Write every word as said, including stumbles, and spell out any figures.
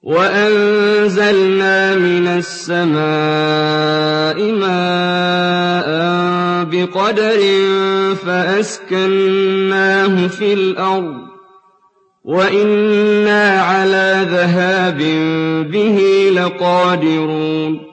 وَأَنزَلْنَا مِنَ السَّمَاءِ مَاءً بِقَدَرٍ فَأَسْكَنَّاهُ فِي الْأَرْضِ وَإِنَّا عَلَىٰ ذَهَابٍ بِهِ لَقَادِرُونَ